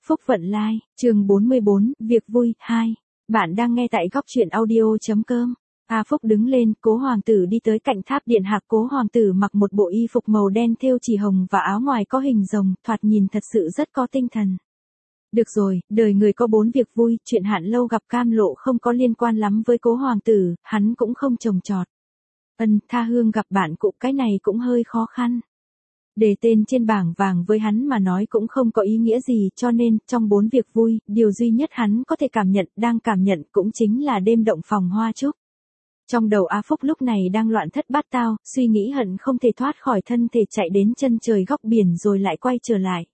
Phúc Vận Lai, chương 44, việc vui, 2. Bạn đang nghe tại góc truyện audio.com. A Phúc đứng lên, Cố Hoàng tử đi tới cạnh tháp điện hạc. Cố Hoàng tử mặc một bộ y phục màu đen thêu chỉ hồng và áo ngoài có hình rồng, thoạt nhìn thật sự rất có tinh thần. Được rồi, đời người có 4 việc vui, chuyện Hạn Lâu gặp Cam Lộ không có liên quan lắm với Cố Hoàng tử, hắn cũng không trồng trọt. Tha Hương gặp bạn cũ, cái này cũng hơi khó khăn. Đề tên trên bảng vàng với hắn mà nói cũng không có ý nghĩa gì, cho nên, trong 4 việc vui, điều duy nhất hắn có thể đang cảm nhận cũng chính là đêm động phòng hoa trúc. Trong đầu A Phúc lúc này đang loạn thất bát tao, suy nghĩ hận không thể thoát khỏi thân thể chạy đến chân trời góc biển rồi lại quay trở lại.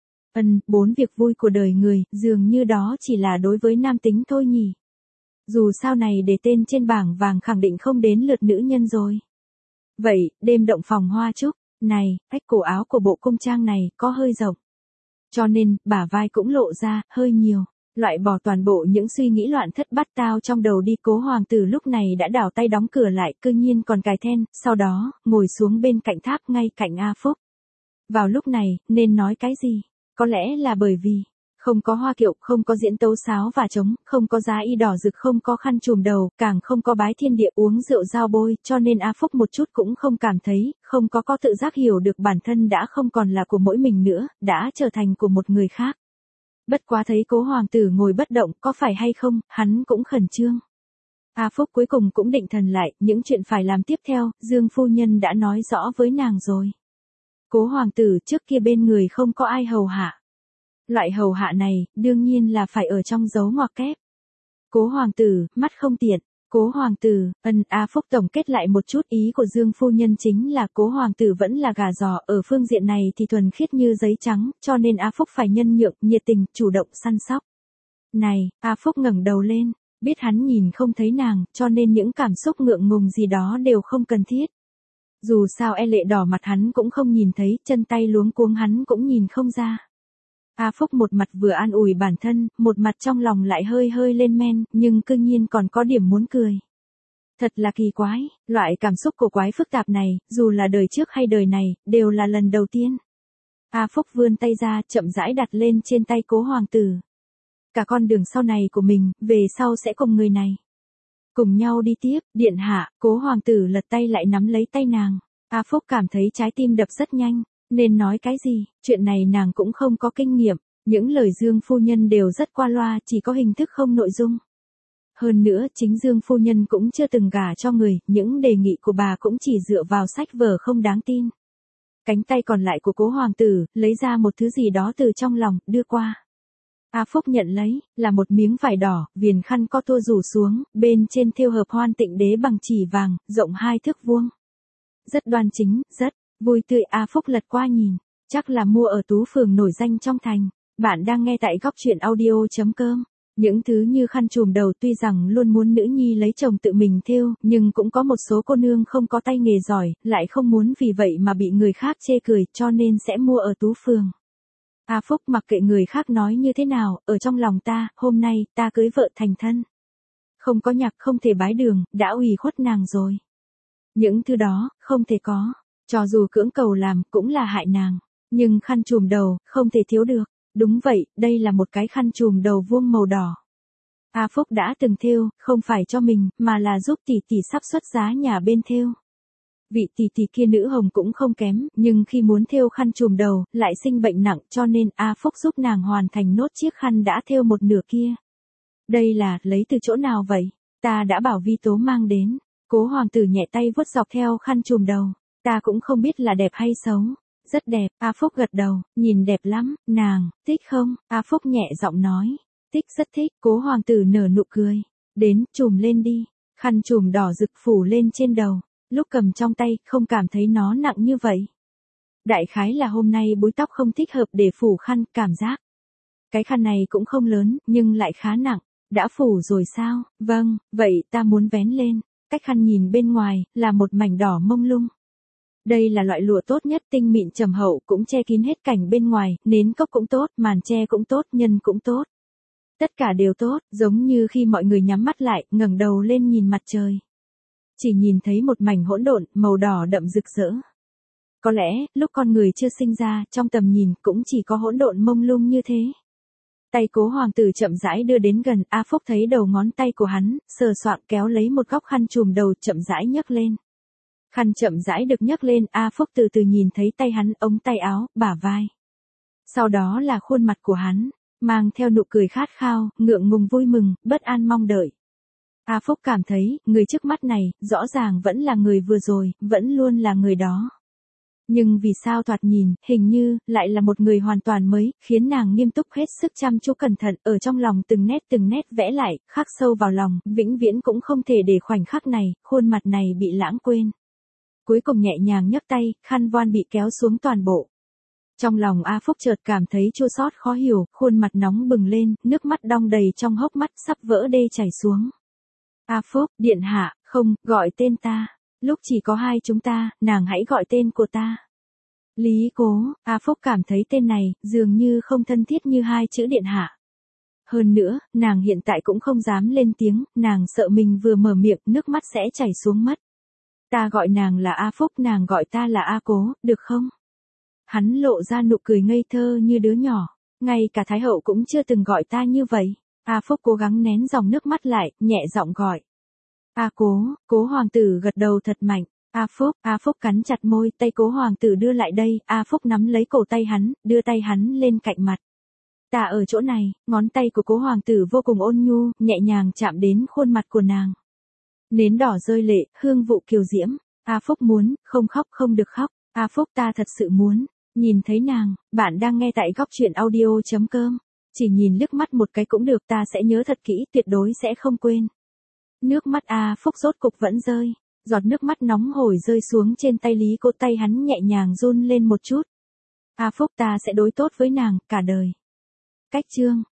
4 việc vui của đời người, dường như đó chỉ là đối với nam tính thôi nhỉ. Dù sao này đề tên trên bảng vàng khẳng định không đến lượt nữ nhân rồi. Vậy, đêm động phòng hoa trúc. Này, cách cổ áo của bộ cung trang này có hơi rộng. Cho nên, bả vai cũng lộ ra, hơi nhiều. Loại bỏ toàn bộ những suy nghĩ loạn thất bát tao trong đầu đi. Cố Hoàng tử lúc này đã đảo tay đóng cửa lại, cư nhiên còn cài then, sau đó, ngồi xuống bên cạnh tháp ngay cạnh A Phúc. Vào lúc này, nên nói cái gì? Có lẽ là bởi vì không có hoa kiệu, không có diễn tấu sáo và trống, không có giá y đỏ rực, không có khăn trùm đầu, càng không có bái thiên địa uống rượu giao bôi, cho nên A Phúc một chút cũng không cảm thấy, không có tự giác hiểu được bản thân đã không còn là của mỗi mình nữa, đã trở thành của một người khác. Bất quá thấy Cố Hoàng tử ngồi bất động, có phải hay không, hắn cũng khẩn trương. A Phúc cuối cùng cũng định thần lại, những chuyện phải làm tiếp theo, Dương phu nhân đã nói rõ với nàng rồi. Cố Hoàng tử trước kia bên người không có ai hầu hạ. Loại hầu hạ này, đương nhiên là phải ở trong dấu ngoặc kép. Cố Hoàng tử, mắt không tiện. Cố Hoàng tử, A Phúc tổng kết lại một chút, ý của Dương phu nhân chính là Cố Hoàng tử vẫn là gà giò, ở phương diện này thì thuần khiết như giấy trắng, cho nên A Phúc phải nhân nhượng, nhiệt tình, chủ động săn sóc. Này, A Phúc ngẩng đầu lên, biết hắn nhìn không thấy nàng, cho nên những cảm xúc ngượng ngùng gì đó đều không cần thiết. Dù sao lệ đỏ mặt hắn cũng không nhìn thấy, chân tay luống cuống hắn cũng nhìn không ra. A Phúc một mặt vừa an ủi bản thân, một mặt trong lòng lại hơi lên men, nhưng cư nhiên còn có điểm muốn cười. Thật là kỳ quái, loại cảm xúc cổ quái phức tạp này, dù là đời trước hay đời này, đều là lần đầu tiên. A Phúc vươn tay ra, chậm rãi đặt lên trên tay Cố Hoàng tử. Cả con đường sau này của mình, về sau sẽ cùng người này. Cùng nhau đi tiếp, điện hạ. Cố Hoàng tử lật tay lại nắm lấy tay nàng. A Phúc cảm thấy trái tim đập rất nhanh. Nên nói cái gì, chuyện này nàng cũng không có kinh nghiệm, những lời Dương phu nhân đều rất qua loa, chỉ có hình thức không nội dung. Hơn nữa, chính Dương phu nhân cũng chưa từng gả cho người, những đề nghị của bà cũng chỉ dựa vào sách vở không đáng tin. Cánh tay còn lại của Cố Hoàng tử, lấy ra một thứ gì đó từ trong lòng, đưa qua. A Phúc nhận lấy, là một miếng vải đỏ, viền khăn co tua rủ xuống, bên trên thêu hợp Hoan Tịnh Đế bằng chỉ vàng, rộng 2 thước vuông. Rất đoan chính, rất vui tươi. A Phúc lật qua nhìn, chắc là mua ở tú phường nổi danh trong thành. Bạn đang nghe tại góc truyện audio.com. Những thứ như khăn trùm đầu tuy rằng luôn muốn nữ nhi lấy chồng tự mình thêu, nhưng cũng có một số cô nương không có tay nghề giỏi, lại không muốn vì vậy mà bị người khác chê cười, cho nên sẽ mua ở tú phường. A Phúc mặc kệ người khác nói như thế nào, ở trong lòng ta, hôm nay, ta cưới vợ thành thân. Không có nhạc không thể bái đường, đã ủy khuất nàng rồi. Những thứ đó, không thể có. Cho dù cưỡng cầu làm, cũng là hại nàng. Nhưng khăn trùm đầu, không thể thiếu được. Đúng vậy, đây là một cái khăn trùm đầu vuông màu đỏ. A Phúc đã từng thêu, không phải cho mình, mà là giúp tỷ tỷ sắp xuất giá nhà bên thêu. Vị tỷ tỷ kia nữ hồng cũng không kém, nhưng khi muốn thêu khăn trùm đầu, lại sinh bệnh nặng, cho nên A Phúc giúp nàng hoàn thành nốt chiếc khăn đã thêu một nửa kia. Đây là, lấy từ chỗ nào vậy? Ta đã bảo Vi Tố mang đến. Cố Hoàng tử nhẹ tay vuốt dọc theo khăn trùm đầu. Ta cũng không biết là đẹp hay xấu. Rất đẹp. A Phúc gật đầu, nhìn đẹp lắm. Nàng, thích không? A Phúc nhẹ giọng nói. Thích, rất thích. Cố Hoàng tử nở nụ cười. Đến, trùm lên đi. Khăn trùm đỏ rực phủ lên trên đầu. Lúc cầm trong tay, không cảm thấy nó nặng như vậy. Đại khái là hôm nay búi tóc không thích hợp để phủ khăn, cảm giác. Cái khăn này cũng không lớn, nhưng lại khá nặng. Đã phủ rồi sao? Vâng, vậy ta muốn vén lên. Cách khăn nhìn bên ngoài, là một mảnh đỏ mông lung. Đây là loại lụa tốt nhất, tinh mịn trầm hậu, cũng che kín hết cảnh bên ngoài, nến cốc cũng tốt, màn che cũng tốt, nhân cũng tốt. Tất cả đều tốt, giống như khi mọi người nhắm mắt lại, ngẩng đầu lên nhìn mặt trời. Chỉ nhìn thấy một mảnh hỗn độn, màu đỏ đậm rực rỡ. Có lẽ, lúc con người chưa sinh ra, trong tầm nhìn, cũng chỉ có hỗn độn mông lung như thế. Tay Cố Hoàng tử chậm rãi đưa đến gần, A Phúc thấy đầu ngón tay của hắn, sờ soạng kéo lấy một góc khăn trùm đầu chậm rãi nhấc lên. Khăn chậm rãi được nhấc lên, A Phúc từ từ nhìn thấy tay hắn, ống tay áo, bả vai. Sau đó là khuôn mặt của hắn, mang theo nụ cười khát khao, ngượng ngùng vui mừng, bất an mong đợi. A Phúc cảm thấy, người trước mắt này, rõ ràng vẫn là người vừa rồi, vẫn luôn là người đó. Nhưng vì sao thoạt nhìn, hình như, lại là một người hoàn toàn mới, khiến nàng nghiêm túc hết sức chăm chú cẩn thận, ở trong lòng từng nét vẽ lại, khắc sâu vào lòng, vĩnh viễn cũng không thể để khoảnh khắc này, khuôn mặt này bị lãng quên. Cuối cùng nhẹ nhàng nhấc tay, khăn voan bị kéo xuống toàn bộ. Trong lòng A Phúc chợt cảm thấy chua xót khó hiểu, khuôn mặt nóng bừng lên, nước mắt đong đầy trong hốc mắt, sắp vỡ đê chảy xuống. A Phúc, điện hạ, không, gọi tên ta. Lúc chỉ có hai chúng ta, nàng hãy gọi tên của ta. Lý Cố, A Phúc cảm thấy tên này, dường như không thân thiết như hai chữ điện hạ. Hơn nữa, nàng hiện tại cũng không dám lên tiếng, nàng sợ mình vừa mở miệng, nước mắt sẽ chảy xuống mất. Ta gọi nàng là A Phúc, nàng gọi ta là A Cố, được không? Hắn lộ ra nụ cười ngây thơ như đứa nhỏ, ngay cả Thái hậu cũng chưa từng gọi ta như vậy. A Phúc cố gắng nén dòng nước mắt lại, nhẹ giọng gọi. A Cố, Cố Hoàng tử gật đầu thật mạnh. A Phúc cắn chặt môi, tay Cố Hoàng tử đưa lại đây, A Phúc nắm lấy cổ tay hắn, đưa tay hắn lên cạnh mặt. Ta ở chỗ này, ngón tay của Cố Hoàng tử vô cùng ôn nhu, nhẹ nhàng chạm đến khuôn mặt của nàng. Nến đỏ rơi lệ, hương vụ kiều diễm. A Phúc muốn, không khóc không được khóc. A Phúc ta thật sự muốn, nhìn thấy nàng. Bạn đang nghe tại góc truyện audio.com. Chỉ nhìn liếc mắt một cái cũng được, ta sẽ nhớ thật kỹ, tuyệt đối sẽ không quên. Nước mắt A Phúc rốt cục vẫn rơi. Giọt nước mắt nóng hổi rơi xuống trên tay Lý Cố, tay hắn nhẹ nhàng run lên một chút. A Phúc ta sẽ đối tốt với nàng, cả đời. Cách chương.